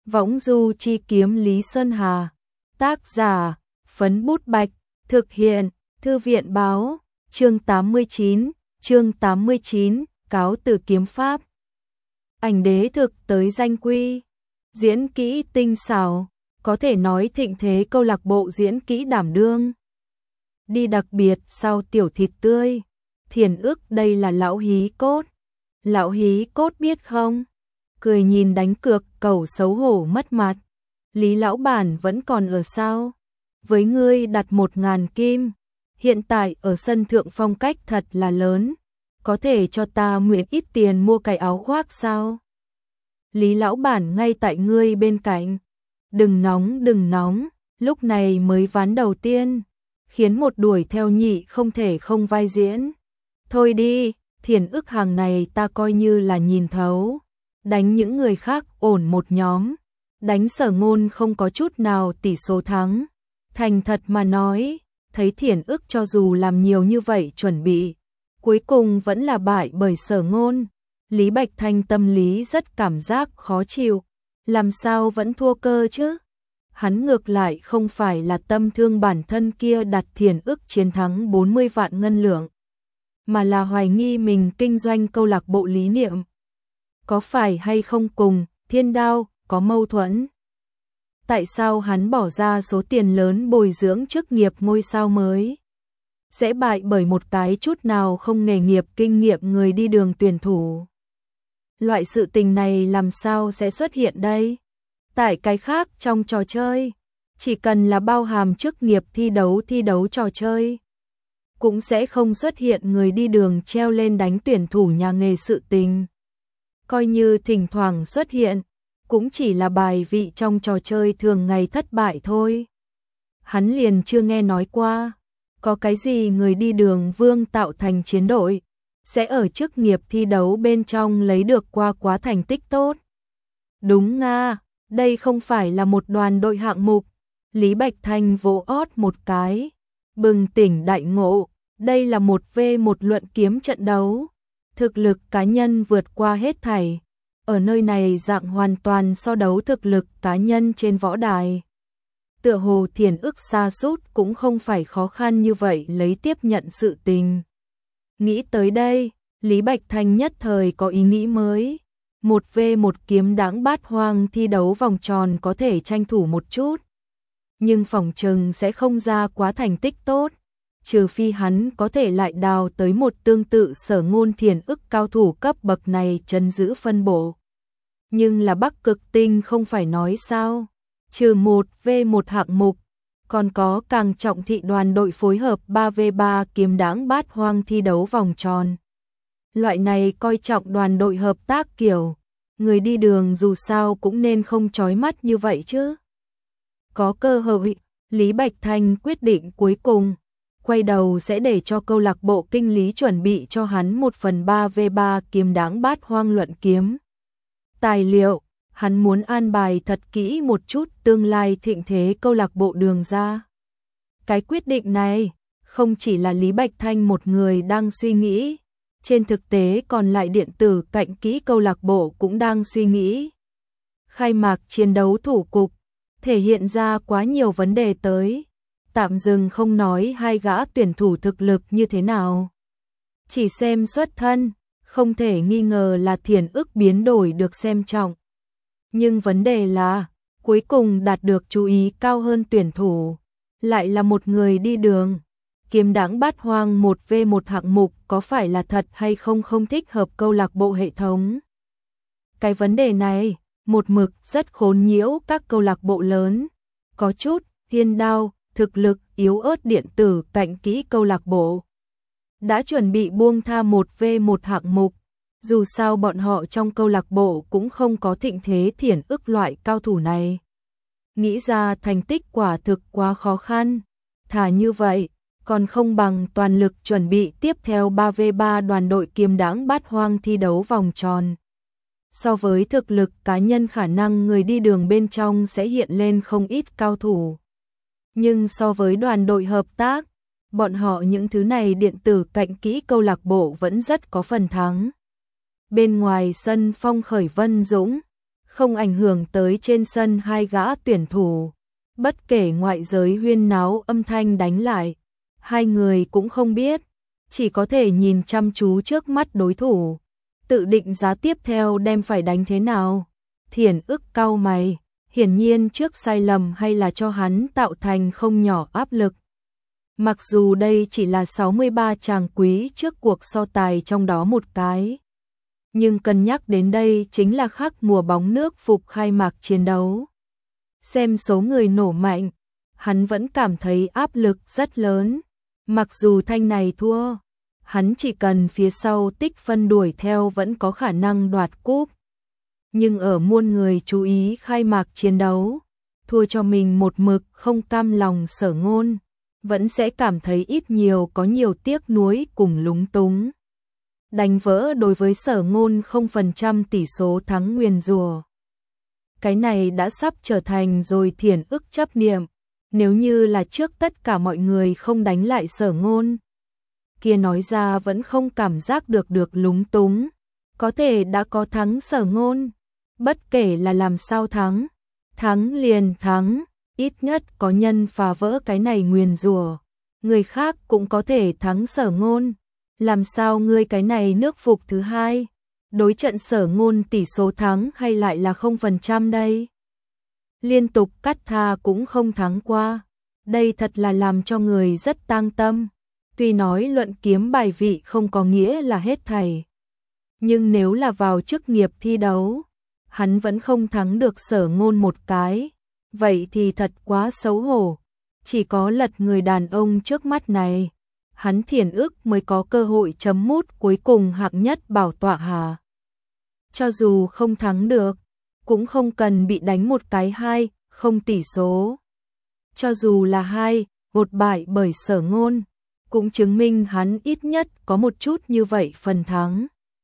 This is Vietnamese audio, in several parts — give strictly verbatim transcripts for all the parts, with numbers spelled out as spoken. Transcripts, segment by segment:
Võng du chi kiếm Lý Sơn Hà. Tác giả, Phấn Bút Bạch. Thực hiện, Thư viện báo. Chương tám mươi chín, chương tám mươi chín, cáo từ kiếm pháp. Ảnh đế thực tới danh quy. Diễn kỹ tinh xảo, có thể nói thịnh thế câu lạc bộ diễn kỹ đảm đương. Đi đặc biệt sau tiểu thịt tươi. Thiền ức đây là lão hí cốt. Lão hí cốt biết không? Cười nhìn đánh cược cẩu xấu hổ mất mặt. Lý lão bản vẫn còn ở sao? Với ngươi đặt một ngàn kim. Hiện tại ở sân thượng phong cách thật là lớn. Có thể cho ta mượn ít tiền mua cái áo khoác sao? Lý lão bản ngay tại ngươi bên cạnh. Đừng nóng đừng nóng. Lúc này mới ván đầu tiên. Khiến một đuổi theo nhị không thể không vai diễn. Thôi đi, thiền ức hàng này ta coi như là nhìn thấu. Đánh những người khác ổn một nhóm. Đánh Sở Ngôn không có chút nào tỷ số thắng. Thành thật mà nói, thấy thiền ức cho dù làm nhiều như vậy chuẩn bị, cuối cùng vẫn là bại bởi Sở Ngôn. Lý Bạch Thanh tâm lý rất cảm giác khó chịu. Làm sao vẫn thua cơ chứ? Hắn ngược lại không phải là tâm thương bản thân kia đặt thiền ức chiến thắng bốn mươi vạn ngân lượng, mà là hoài nghi mình kinh doanh câu lạc bộ lý niệm. Có phải hay không cùng Thiên Đao có mâu thuẫn? Tại sao hắn bỏ ra số tiền lớn bồi dưỡng chức nghiệp ngôi sao mới, sẽ bại bởi một cái chút nào không nghề nghiệp kinh nghiệm người đi đường tuyển thủ? Loại sự tình này làm sao sẽ xuất hiện đây? Tại cái khác trong trò chơi, chỉ cần là bao hàm chức nghiệp thi đấu thi đấu trò chơi, cũng sẽ không xuất hiện người đi đường treo lên đánh tuyển thủ nhà nghề sự tình. Coi như thỉnh thoảng xuất hiện, cũng chỉ là bài vị trong trò chơi thường ngày thất bại thôi. Hắn liền chưa nghe nói qua, có cái gì người đi đường vương tạo thành chiến đội, sẽ ở chức nghiệp thi đấu bên trong lấy được qua quá thành tích tốt. Đúng nga, đây không phải là một đoàn đội hạng mục. Lý Bạch Thanh vỗ ót một cái, bừng tỉnh đại ngộ, đây là một vs một luận kiếm trận đấu. Thực lực cá nhân vượt qua hết thảy. Ở nơi này dạng hoàn toàn so đấu thực lực cá nhân trên võ đài. Tựa hồ thiền ức sa sút cũng không phải khó khăn như vậy lấy tiếp nhận sự tình. Nghĩ tới đây, Lý Bạch Thanh nhất thời có ý nghĩ mới. Một vs một kiếm đãng bát hoang thi đấu vòng tròn có thể tranh thủ một chút, nhưng phỏng chừng sẽ không ra quá thành tích tốt. Trừ phi hắn có thể lại đào tới một tương tự Sở Ngôn thiền ức cao thủ cấp bậc này trấn giữ phân bộ. Nhưng là Bắc Cực Tinh không phải nói sao? Trừ một vs một hạng mục, còn có càng trọng thị đoàn đội phối hợp ba vs ba kiếm đãng bát hoang thi đấu vòng tròn. Loại này coi trọng đoàn đội hợp tác kiểu, người đi đường dù sao cũng nên không chói mắt như vậy chứ. Có cơ hội, Lý Bạch Thanh quyết định cuối cùng, quay đầu sẽ để cho câu lạc bộ kinh lý chuẩn bị cho hắn một phần ba vs ba kiếm đãng bát hoang luận kiếm. Tài liệu, hắn muốn an bài thật kỹ một chút tương lai thịnh thế câu lạc bộ Đường ra. Cái quyết định này, không chỉ là Lý Bạch Thanh một người đang suy nghĩ, trên thực tế còn lại điện tử cạnh kỹ câu lạc bộ cũng đang suy nghĩ. Khai mạc chiến đấu thủ cục, thể hiện ra quá nhiều vấn đề tới. Tạm dừng không nói hai gã tuyển thủ thực lực như thế nào, chỉ xem xuất thân, không thể nghi ngờ là thiền ức biến đổi được xem trọng. Nhưng vấn đề là, cuối cùng đạt được chú ý cao hơn tuyển thủ, lại là một người đi đường. Kiếm đãng bát hoang một vs một hạng mục có phải là thật hay không không thích hợp câu lạc bộ hệ thống? Cái vấn đề này, một mực rất khốn nhiễu các câu lạc bộ lớn. Có chút, Thiên Đao, thực lực yếu ớt điện tử cạnh kỹ câu lạc bộ đã chuẩn bị buông tha một vs một hạng mục. Dù sao bọn họ trong câu lạc bộ cũng không có thịnh thế thiền ức loại cao thủ này. Nghĩ ra thành tích quả thực quá khó khăn. Thà như vậy, còn không bằng toàn lực chuẩn bị tiếp theo ba vs ba đoàn đội kiếm đãng bát hoang thi đấu vòng tròn. So với thực lực cá nhân khả năng người đi đường bên trong sẽ hiện lên không ít cao thủ. Nhưng so với đoàn đội hợp tác, bọn họ những thứ này điện tử cạnh kỹ câu lạc bộ vẫn rất có phần thắng. Bên ngoài sân phong khởi Vân Dũng, không ảnh hưởng tới trên sân hai gã tuyển thủ. Bất kể ngoại giới huyên náo âm thanh đánh lại, hai người cũng không biết, chỉ có thể nhìn chăm chú trước mắt đối thủ, tự định giá tiếp theo đem phải đánh thế nào. Thiển ức cau mày, hiển nhiên trước sai lầm hay là cho hắn tạo thành không nhỏ áp lực. Mặc dù đây chỉ là sáu mươi ba chàng quý trước cuộc so tài trong đó một cái, nhưng cân nhắc đến đây chính là khắc mùa bóng nước phục khai mạc chiến đấu. Xem số người nổ mạnh, hắn vẫn cảm thấy áp lực rất lớn. Mặc dù thanh này thua, hắn chỉ cần phía sau tích phân đuổi theo vẫn có khả năng đoạt cúp. Nhưng ở muôn người chú ý khai mạc chiến đấu, thua cho mình một mực không cam lòng Sở Ngôn, vẫn sẽ cảm thấy ít nhiều có nhiều tiếc nuối cùng lúng túng. Đánh vỡ đối với Sở Ngôn không phần trăm tỷ số thắng nguyền rủa. Cái này đã sắp trở thành rồi Thiển ức chấp niệm, nếu như là trước tất cả mọi người không đánh lại Sở Ngôn, kia nói ra vẫn không cảm giác được được lúng túng, có thể đã có thắng Sở Ngôn, bất kể là làm sao thắng, thắng liền thắng, ít nhất có nhân phá vỡ cái này nguyền rủa, người khác cũng có thể thắng Sở Ngôn, làm sao ngươi cái này nước phục thứ hai, đối trận Sở Ngôn tỷ số thắng hay lại là không phần trăm đây? Liên tục cắt tha cũng không thắng qua, đây thật là làm cho người rất tang tâm. Tuy nói luận kiếm bài vị không có nghĩa là hết thảy, nhưng nếu là vào chức nghiệp thi đấu, hắn vẫn không thắng được Sở Ngôn một cái, vậy thì thật quá xấu hổ. Chỉ có lật người đàn ông trước mắt này, hắn Thiển ức mới có cơ hội chấm mút cuối cùng hạng nhất bảo tọa hà. Cho dù không thắng được, cũng không cần bị đánh một cái hai, không tỷ số. Cho dù là hai, một bại bởi Sở Ngôn, cũng chứng minh hắn ít nhất có một chút như vậy phần thắng.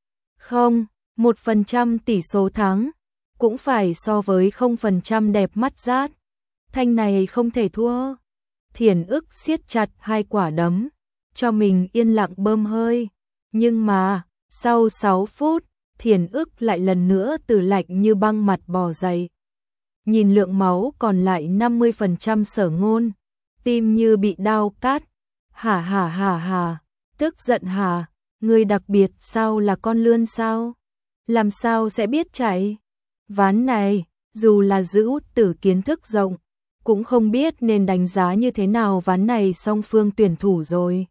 Không, một phần trăm tỷ số thắng, cũng phải so với không phần trăm đẹp mắt rát. Thanh này không thể thua. Thiển ức siết chặt hai quả đấm, cho mình yên lặng bơm hơi. Nhưng mà, sau sáu phút, Thiển ức lại lần nữa từ lạnh như băng mặt bò dậy. Nhìn lượng máu còn lại năm mươi phần trăm Sở Ngôn, tim như bị đau cát. Hả hả hả hả, tức giận hả, người đặc biệt sao là con lươn sao? Làm sao sẽ biết chạy? Ván này, dù là giữ tử kiến thức rộng, cũng không biết nên đánh giá như thế nào ván này song phương tuyển thủ rồi.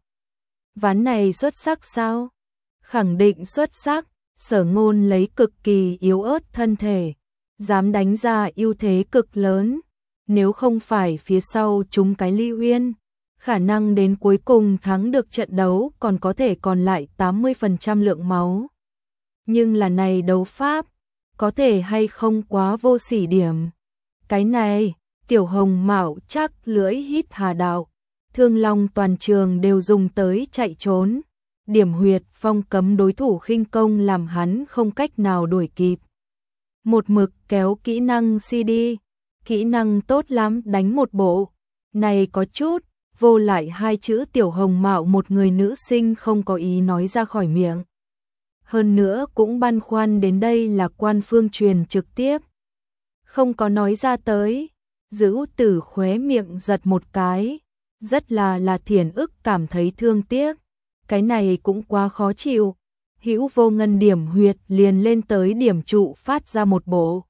Ván này xuất sắc sao? Khẳng định xuất sắc, Sở Ngôn lấy cực kỳ yếu ớt thân thể, dám đánh ra ưu thế cực lớn, nếu không phải phía sau chúng cái Ly Uyên, khả năng đến cuối cùng thắng được trận đấu còn có thể còn lại tám mươi phần trăm lượng máu. Nhưng là này đấu pháp, có thể hay không quá vô sỉ điểm. Cái này, Tiểu Hồng Mạo chắc lưỡi hít hà đạo, Thương Long toàn trường đều dùng tới chạy trốn. Điểm huyệt phong cấm đối thủ khinh công làm hắn không cách nào đuổi kịp. Một mực kéo kỹ năng xê đê, kỹ năng tốt lắm đánh một bộ. Này có chút, vô lại hai chữ Tiểu Hồng Mạo một người nữ sinh không có ý nói ra khỏi miệng. Hơn nữa cũng băn khoăn đến đây là quan phương truyền trực tiếp. Không có nói ra tới, giữ tử khóe miệng giật một cái. Rất là là Thiển ức cảm thấy thương tiếc. Cái này cũng quá khó chịu. Hữu vô ngân điểm huyệt liền lên tới điểm trụ phát ra một bộ.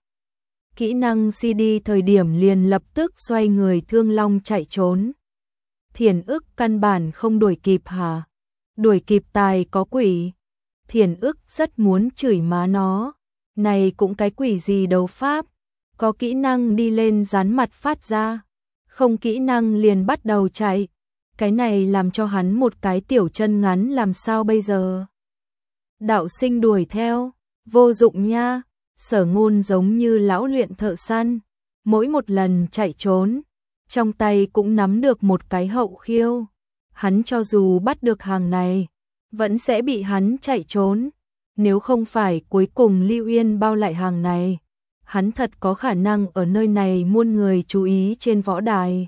Kỹ năng xê đê thời điểm liền lập tức xoay người Thương Long chạy trốn. Thiển ức căn bản không đuổi kịp hả? Đuổi kịp tài có quỷ. Thiển ức rất muốn chửi má nó. Này cũng cái quỷ gì đấu pháp. Có kỹ năng đi lên dán mặt phát ra. Không kỹ năng liền bắt đầu chạy. Cái này làm cho hắn một cái tiểu chân ngắn làm sao bây giờ? Đạo sinh đuổi theo. Vô dụng nha. Sở Ngôn giống như lão luyện thợ săn. Mỗi một lần chạy trốn, trong tay cũng nắm được một cái hậu khiêu. Hắn cho dù bắt được hàng này, vẫn sẽ bị hắn chạy trốn. Nếu không phải cuối cùng Ly Uyên bao lại hàng này, hắn thật có khả năng ở nơi này muôn người chú ý trên võ đài.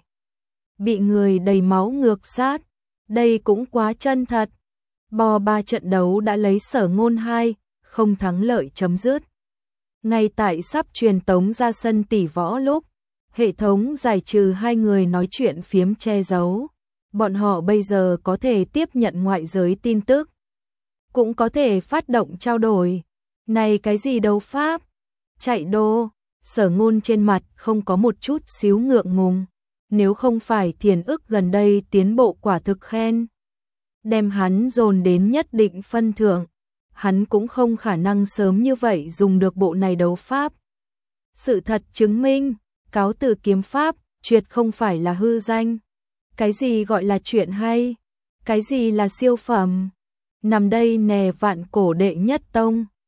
Bị người đầy máu ngược sát, đây cũng quá chân thật. Bò ba trận đấu đã lấy Sở Ngôn hai, không thắng lợi chấm dứt. Ngay tại sắp truyền tống ra sân tỷ võ lúc, hệ thống giải trừ hai người nói chuyện phiếm che giấu. Bọn họ bây giờ có thể tiếp nhận ngoại giới tin tức, cũng có thể phát động trao đổi. Này cái gì đấu pháp? Chạy đô, Sở Ngôn trên mặt không có một chút xíu ngượng ngùng. Nếu không phải Thiền Ức gần đây tiến bộ quả thực khen, đem hắn dồn đến nhất định phân thượng, hắn cũng không khả năng sớm như vậy dùng được bộ này đấu pháp. Sự thật chứng minh, cáo từ kiếm pháp, tuyệt không phải là hư danh. Cái gì gọi là chuyện hay? Cái gì là siêu phẩm? Nằm đây nè vạn cổ đệ nhất tông,